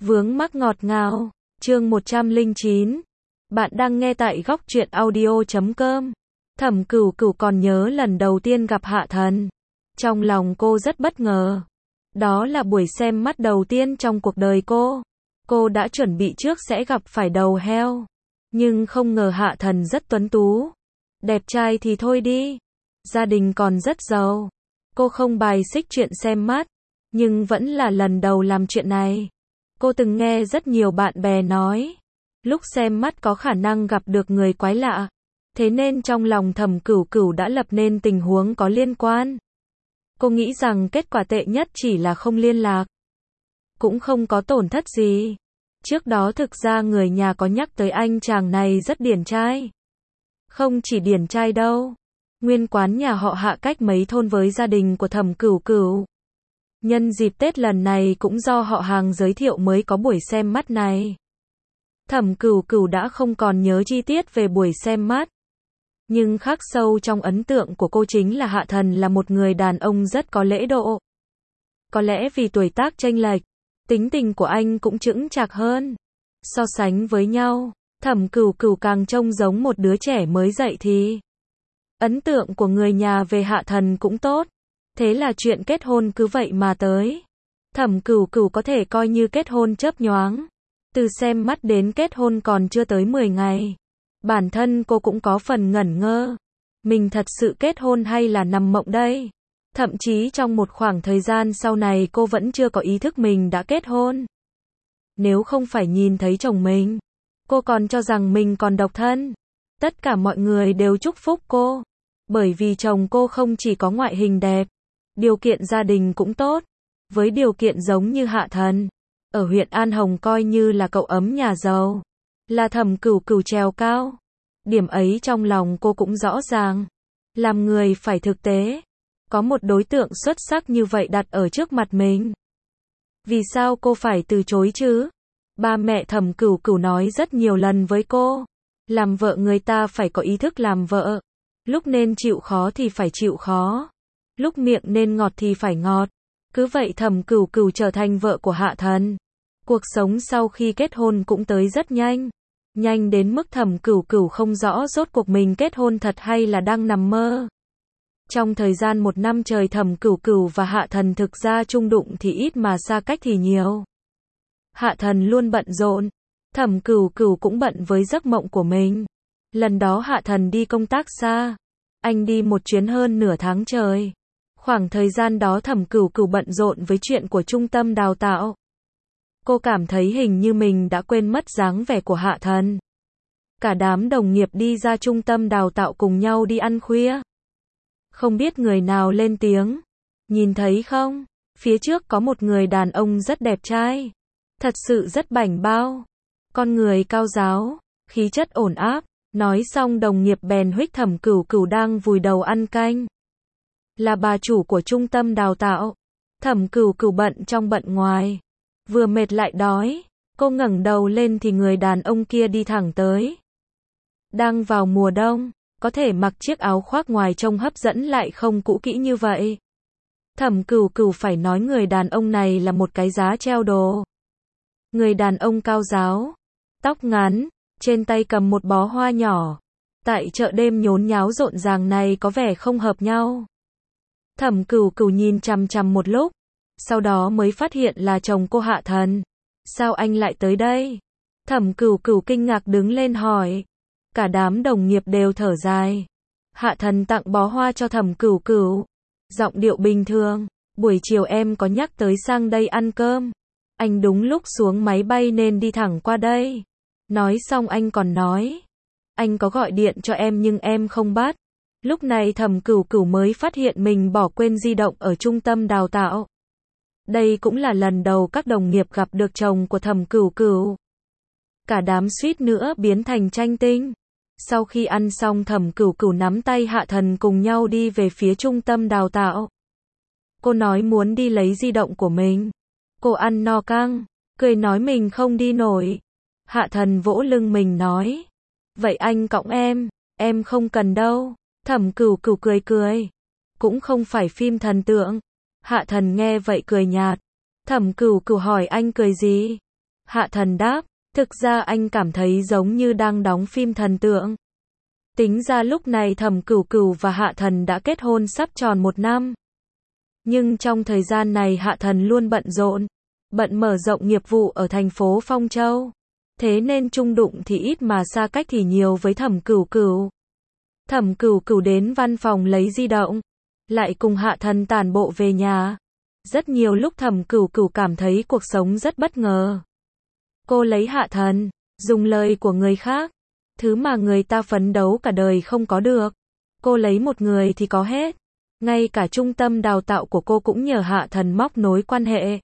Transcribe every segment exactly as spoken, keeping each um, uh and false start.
Vướng mắc ngọt ngào, chương một trăm lẻ chín. Bạn đang nghe tại góc truyện audio chấm com. Thẩm Cửu Cửu còn nhớ lần đầu tiên gặp Hạ Thần. Trong lòng cô rất bất ngờ. Đó là buổi xem mắt đầu tiên trong cuộc đời cô. Cô đã chuẩn bị trước sẽ gặp phải đầu heo. Nhưng không ngờ Hạ Thần rất tuấn tú. Đẹp trai thì thôi đi. Gia đình còn rất giàu. Cô không bài xích chuyện xem mắt. Nhưng vẫn là lần đầu làm chuyện này. Cô từng nghe rất nhiều bạn bè nói. Lúc xem mắt có khả năng gặp được người quái lạ. Thế nên trong lòng Thẩm Cửu Cửu đã lập nên tình huống có liên quan. Cô nghĩ rằng kết quả tệ nhất chỉ là không liên lạc. Cũng không có tổn thất gì. Trước đó thực ra người nhà có nhắc tới anh chàng này rất điển trai. Không chỉ điển trai đâu. Nguyên quán nhà họ Hạ cách mấy thôn với gia đình của Thẩm Cửu Cửu. Nhân dịp Tết lần này cũng do họ hàng giới thiệu mới có buổi xem mắt này. Thẩm Cửu Cửu đã không còn nhớ chi tiết về buổi xem mắt. Nhưng khắc sâu trong ấn tượng của cô chính là Hạ Thần là một người đàn ông rất có lễ độ. Có lẽ vì tuổi tác chênh lệch, tính tình của anh cũng chững chạc hơn. So sánh với nhau, Thẩm Cửu Cửu càng trông giống một đứa trẻ mới dậy thì. Ấn tượng của người nhà về Hạ Thần cũng tốt. Thế là chuyện kết hôn cứ vậy mà tới. Thẩm Cửu Cửu có thể coi như kết hôn chớp nhoáng. Từ xem mắt đến kết hôn còn chưa tới mười ngày. Bản thân cô cũng có phần ngẩn ngơ. Mình thật sự kết hôn hay là nằm mộng đây? Thậm chí trong một khoảng thời gian sau này cô vẫn chưa có ý thức mình đã kết hôn. Nếu không phải nhìn thấy chồng mình, cô còn cho rằng mình còn độc thân. Tất cả mọi người đều chúc phúc cô. Bởi vì chồng cô không chỉ có ngoại hình đẹp, điều kiện gia đình cũng tốt. Với điều kiện giống như Hạ Thần, ở huyện An Hồng coi như là cậu ấm nhà giàu. Là Thẩm Cửu Cửu trèo cao. Điểm ấy trong lòng cô cũng rõ ràng. Làm người phải thực tế. Có một đối tượng xuất sắc như vậy đặt ở trước mặt mình. Vì sao cô phải từ chối chứ? Ba mẹ Thẩm Cửu Cửu nói rất nhiều lần với cô. Làm vợ người ta phải có ý thức làm vợ. Lúc nên chịu khó thì phải chịu khó. Lúc miệng nên ngọt thì phải ngọt. Cứ vậy Thẩm Cửu Cửu trở thành vợ của Hạ Thần. Cuộc sống sau khi kết hôn cũng tới rất nhanh. Nhanh đến mức Thẩm Cửu Cửu không rõ rốt cuộc mình kết hôn thật hay là đang nằm mơ. Trong thời gian một năm trời Thẩm Cửu Cửu và Hạ Thần thực ra chung đụng thì ít mà xa cách thì nhiều. Hạ Thần luôn bận rộn. Thẩm Cửu Cửu cũng bận với giấc mộng của mình. Lần đó Hạ Thần đi công tác xa. Anh đi một chuyến hơn nửa tháng trời. Khoảng thời gian đó Thẩm Cửu Cửu bận rộn với chuyện của trung tâm đào tạo. Cô cảm thấy hình như mình đã quên mất dáng vẻ của Hạ Thần. Cả đám đồng nghiệp đi ra trung tâm đào tạo cùng nhau đi ăn khuya. Không biết người nào lên tiếng. Nhìn thấy không? Phía trước có một người đàn ông rất đẹp trai. Thật sự rất bảnh bao. Con người cao ráo, khí chất ổn áp. Nói xong đồng nghiệp bèn huých Thẩm Cửu Cửu đang vùi đầu ăn canh. Là bà chủ của trung tâm đào tạo. Thẩm Cửu Cửu bận trong bận ngoài. Vừa mệt lại đói. Cô ngẩng đầu lên thì người đàn ông kia đi thẳng tới. Đang vào mùa đông, có thể mặc chiếc áo khoác ngoài trông hấp dẫn lại không cũ kỹ như vậy. Thẩm Cửu Cửu phải nói người đàn ông này là một cái giá treo đồ. Người đàn ông cao ráo, tóc ngắn, trên tay cầm một bó hoa nhỏ. Tại chợ đêm nhốn nháo rộn ràng này có vẻ không hợp nhau. Thẩm Cửu Cửu nhìn chằm chằm một lúc, sau đó mới phát hiện là chồng cô Hạ Thần. Sao anh lại tới đây? Thẩm Cửu Cửu kinh ngạc đứng lên hỏi. Cả đám đồng nghiệp đều thở dài. Hạ Thần tặng bó hoa cho Thẩm Cửu Cửu. Giọng điệu bình thường. Buổi chiều em có nhắc tới sang đây ăn cơm. Anh đúng lúc xuống máy bay nên đi thẳng qua đây. Nói xong anh còn nói. Anh có gọi điện cho em nhưng em không bắt. Lúc này Thẩm Cửu Cửu mới phát hiện mình bỏ quên di động ở trung tâm đào tạo. Đây cũng là lần đầu các đồng nghiệp gặp được chồng của Thẩm Cửu Cửu. Cả đám suýt nữa biến thành tranh tinh. Sau khi ăn xong Thẩm Cửu Cửu nắm tay Hạ Thần cùng nhau đi về phía trung tâm đào tạo. Cô nói muốn đi lấy di động của mình. Cô ăn no căng, cười nói mình không đi nổi. Hạ Thần vỗ lưng mình nói. Vậy anh cõng em, em không cần đâu. Thẩm Cửu Cửu cười cười. Cũng không phải phim thần tượng. Hạ Thần nghe vậy cười nhạt. Thẩm Cửu Cửu hỏi anh cười gì? Hạ Thần đáp, thực ra anh cảm thấy giống như đang đóng phim thần tượng. Tính ra lúc này Thẩm Cửu Cửu và Hạ Thần đã kết hôn sắp tròn một năm. Nhưng trong thời gian này Hạ Thần luôn bận rộn, bận mở rộng nghiệp vụ ở thành phố Phong Châu. Thế nên chung đụng thì ít mà xa cách thì nhiều với Thẩm Cửu Cửu. Thẩm Cửu Cửu đến văn phòng lấy di động, lại cùng Hạ Thần tản bộ về nhà. Rất nhiều lúc Thẩm Cửu Cửu cảm thấy cuộc sống rất bất ngờ. Cô lấy Hạ Thần, dùng lời của người khác, thứ mà người ta phấn đấu cả đời không có được. Cô lấy một người thì có hết. Ngay cả trung tâm đào tạo của cô cũng nhờ Hạ Thần móc nối quan hệ.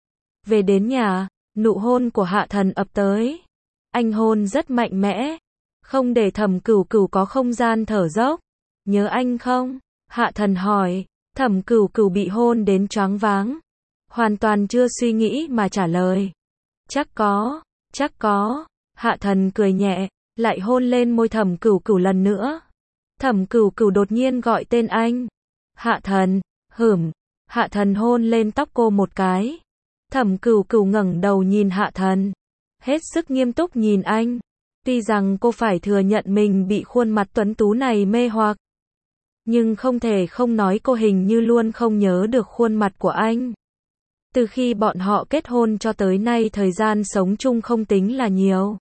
Về đến nhà, nụ hôn của Hạ Thần ập tới. Anh hôn rất mạnh mẽ, không để Thẩm Cửu Cửu có không gian thở dốc. Nhớ anh không? Hạ Thần hỏi. Thẩm Cửu Cửu bị hôn đến choáng váng, hoàn toàn chưa suy nghĩ mà trả lời. Chắc có, chắc có. Hạ Thần cười nhẹ, lại hôn lên môi Thẩm Cửu Cửu lần nữa. Thẩm Cửu Cửu đột nhiên gọi tên anh. Hạ Thần, hửm. Hạ Thần hôn lên tóc cô một cái. Thẩm Cửu Cửu ngẩng đầu nhìn Hạ Thần, hết sức nghiêm túc nhìn anh. Tuy rằng cô phải thừa nhận mình bị khuôn mặt tuấn tú này mê hoặc, nhưng không thể không nói cô hình như luôn không nhớ được khuôn mặt của anh. Từ khi bọn họ kết hôn cho tới nay thời gian sống chung không tính là nhiều.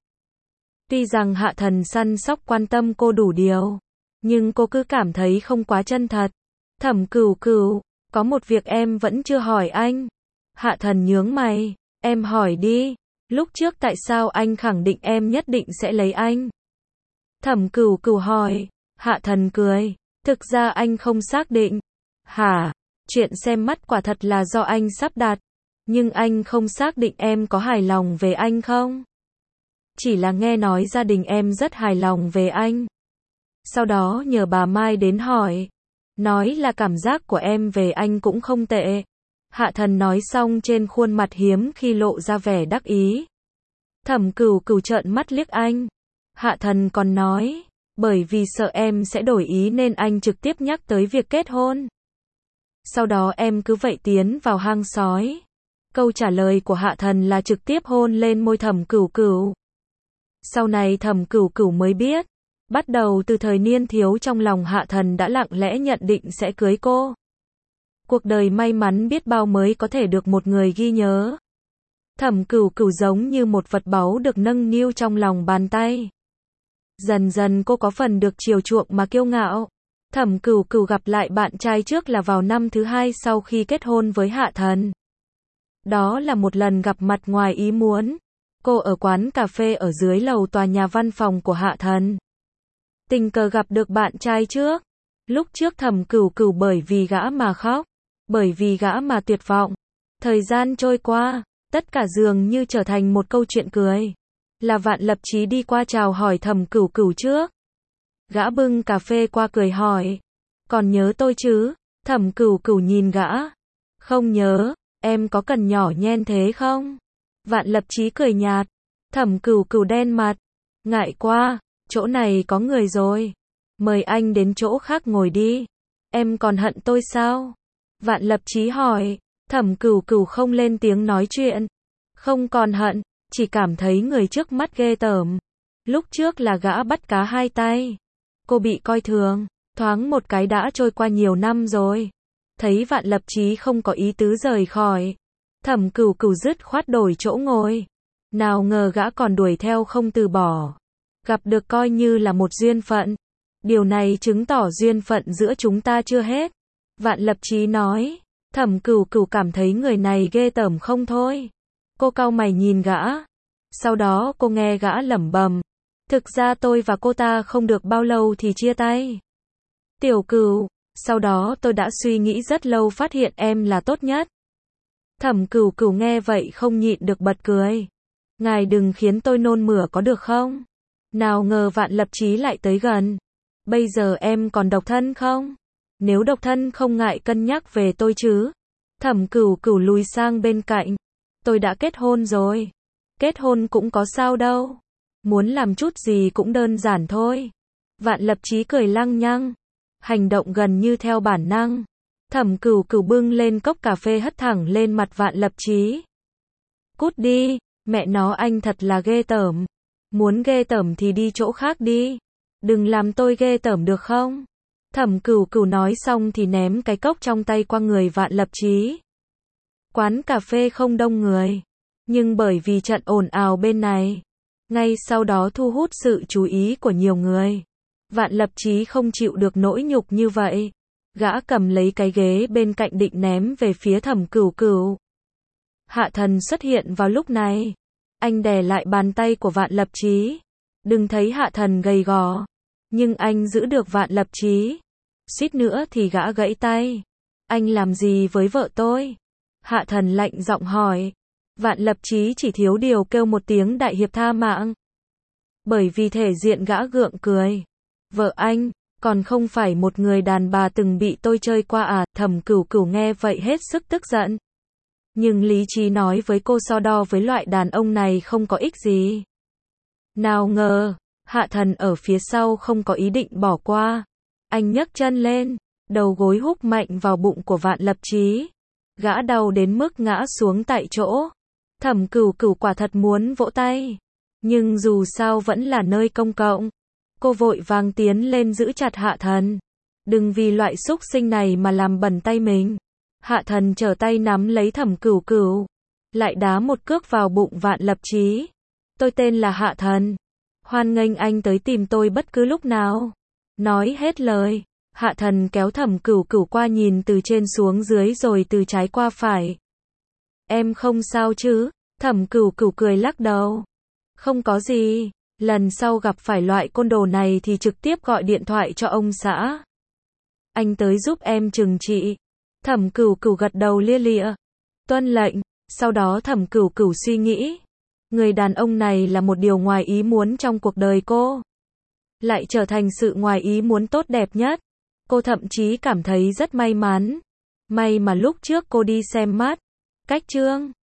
Tuy rằng Hạ Thần săn sóc quan tâm cô đủ điều, nhưng cô cứ cảm thấy không quá chân thật. Thẩm Cửu Cửu, có một việc em vẫn chưa hỏi anh. Hạ Thần nhướng mày, em hỏi đi. Lúc trước tại sao anh khẳng định em nhất định sẽ lấy anh? Thẩm Cửu Cửu hỏi. Hạ Thần cười, thực ra anh không xác định. Hả? Chuyện xem mắt quả thật là do anh sắp đặt, nhưng anh không xác định em có hài lòng về anh không? Chỉ là nghe nói gia đình em rất hài lòng về anh. Sau đó nhờ bà Mai đến hỏi, nói là cảm giác của em về anh cũng không tệ. Hạ Thần nói xong trên khuôn mặt hiếm khi lộ ra vẻ đắc ý. Thẩm Cửu Cửu trợn mắt liếc anh. Hạ Thần còn nói, bởi vì sợ em sẽ đổi ý nên anh trực tiếp nhắc tới việc kết hôn. Sau đó em cứ vậy tiến vào hang sói. Câu trả lời của Hạ Thần là trực tiếp hôn lên môi Thẩm Cửu Cửu. Sau này Thẩm Cửu Cửu mới biết, bắt đầu từ thời niên thiếu trong lòng Hạ Thần đã lặng lẽ nhận định sẽ cưới cô. Cuộc đời may mắn biết bao mới có thể được một người ghi nhớ. Thẩm Cửu Cửu giống như một vật báu được nâng niu trong lòng bàn tay. Dần dần cô có phần được chiều chuộng mà kiêu ngạo. Thẩm Cửu Cửu gặp lại bạn trai trước là vào năm thứ hai sau khi kết hôn với Hạ Thần. Đó là một lần gặp mặt ngoài ý muốn. Cô ở quán cà phê ở dưới lầu tòa nhà văn phòng của Hạ Thần. Tình cờ gặp được bạn trai trước. Lúc trước Thẩm Cửu Cửu bởi vì gã mà khóc, bởi vì gã mà tuyệt vọng. Thời gian trôi qua, tất cả dường như trở thành một câu chuyện cười. Là Vạn Lập Chí đi qua chào hỏi Thẩm Cửu Cửu trước. Gã bưng cà phê qua cười hỏi, còn nhớ tôi chứ? Thẩm Cửu Cửu nhìn gã. Không nhớ, em có cần nhỏ nhen thế không? Vạn Lập Chí cười nhạt. Thẩm Cửu Cửu đen mặt. Ngại quá, chỗ này có người rồi. Mời anh đến chỗ khác ngồi đi. Em còn hận tôi sao? Vạn Lập Chí hỏi. Thẩm Cửu Cửu không lên tiếng nói chuyện. Không còn hận, chỉ cảm thấy người trước mắt ghê tởm. Lúc trước là gã bắt cá hai tay. Cô bị coi thường, thoáng một cái đã trôi qua nhiều năm rồi. Thấy Vạn Lập Chí không có ý tứ rời khỏi, Thẩm Cửu Cửu dứt khoát đổi chỗ ngồi. Nào ngờ gã còn đuổi theo không từ bỏ. Gặp được coi như là một duyên phận. Điều này chứng tỏ duyên phận giữa chúng ta chưa hết. Vạn Lập Chí nói. Thẩm Cửu Cửu cảm thấy người này ghê tởm không thôi. Cô cau mày nhìn gã. Sau đó cô nghe gã lẩm bẩm. Thực ra tôi và cô ta không được bao lâu thì chia tay. Tiểu Cửu, sau đó tôi đã suy nghĩ rất lâu phát hiện em là tốt nhất. Thẩm Cửu Cửu nghe vậy không nhịn được bật cười. Ngài đừng khiến tôi nôn mửa có được không? Nào ngờ Vạn Lập Chí lại tới gần. Bây giờ em còn độc thân không? Nếu độc thân không ngại cân nhắc về tôi chứ? Thẩm Cửu Cửu lùi sang bên cạnh. Tôi đã kết hôn rồi. Kết hôn cũng có sao đâu. Muốn làm chút gì cũng đơn giản thôi. Vạn Lập Chí cười lăng nhăng. Hành động gần như theo bản năng. Thẩm Cửu Cửu bưng lên cốc cà phê hất thẳng lên mặt Vạn Lập Chí. Cút đi, Mẹ nó anh thật là ghê tởm. Muốn ghê tởm thì đi chỗ khác đi. Đừng làm tôi ghê tởm được không? Thẩm Cửu Cửu nói xong thì ném cái cốc trong tay qua người Vạn Lập Chí. Quán cà phê không đông người, nhưng bởi vì trận ồn ào bên này, ngay sau đó thu hút sự chú ý của nhiều người. Vạn Lập Chí không chịu được nỗi nhục như vậy. Gã cầm lấy cái ghế bên cạnh định ném về phía Thẩm Cửu Cửu. Hạ Thần xuất hiện vào lúc này. Anh đè lại bàn tay của Vạn Lập Chí. Đừng thấy Hạ Thần gầy gò, nhưng anh giữ được Vạn Lập Chí. Suýt nữa thì gã gãy tay. Anh làm gì với vợ tôi? Hạ Thần lạnh giọng hỏi. Vạn Lập Chí chỉ thiếu điều kêu một tiếng đại hiệp tha mạng. Bởi vì thể diện gã gượng cười. Vợ anh, còn không phải một người đàn bà từng bị tôi chơi qua à? Thẩm Cửu Cửu nghe vậy hết sức tức giận. Nhưng lý trí nói với cô so đo với loại đàn ông này không có ích gì. Nào ngờ, Hạ Thần ở phía sau không có ý định bỏ qua. Anh nhấc chân lên, đầu gối húc mạnh vào bụng của Vạn Lập Chí. Gã đau đến mức ngã xuống tại chỗ. Thẩm Cửu Cửu quả thật muốn vỗ tay, nhưng dù sao vẫn là nơi công cộng. Cô vội vàng tiến lên giữ chặt Hạ Thần. Đừng vì loại xúc sinh này mà làm bẩn tay mình. Hạ Thần trở tay nắm lấy Thẩm Cửu Cửu, lại đá một cước vào bụng Vạn Lập Chí. Tôi tên là Hạ Thần. Hoan nghênh anh tới tìm tôi bất cứ lúc nào. Nói hết lời, Hạ Thần kéo Thẩm Cửu Cửu qua nhìn từ trên xuống dưới rồi từ trái qua phải. Em không sao chứ? Thẩm Cửu Cửu cười lắc đầu. Không có gì, lần sau gặp phải loại côn đồ này thì trực tiếp gọi điện thoại cho ông xã. Anh tới giúp em trừng trị. Thẩm Cửu Cửu gật đầu lia lịa. Tuân lệnh. Sau đó Thẩm Cửu Cửu suy nghĩ. Người đàn ông này là một điều ngoài ý muốn trong cuộc đời cô. Lại trở thành sự ngoài ý muốn tốt đẹp nhất. Cô thậm chí cảm thấy rất may mắn. May mà lúc trước cô đi xem mắt. Cách Trương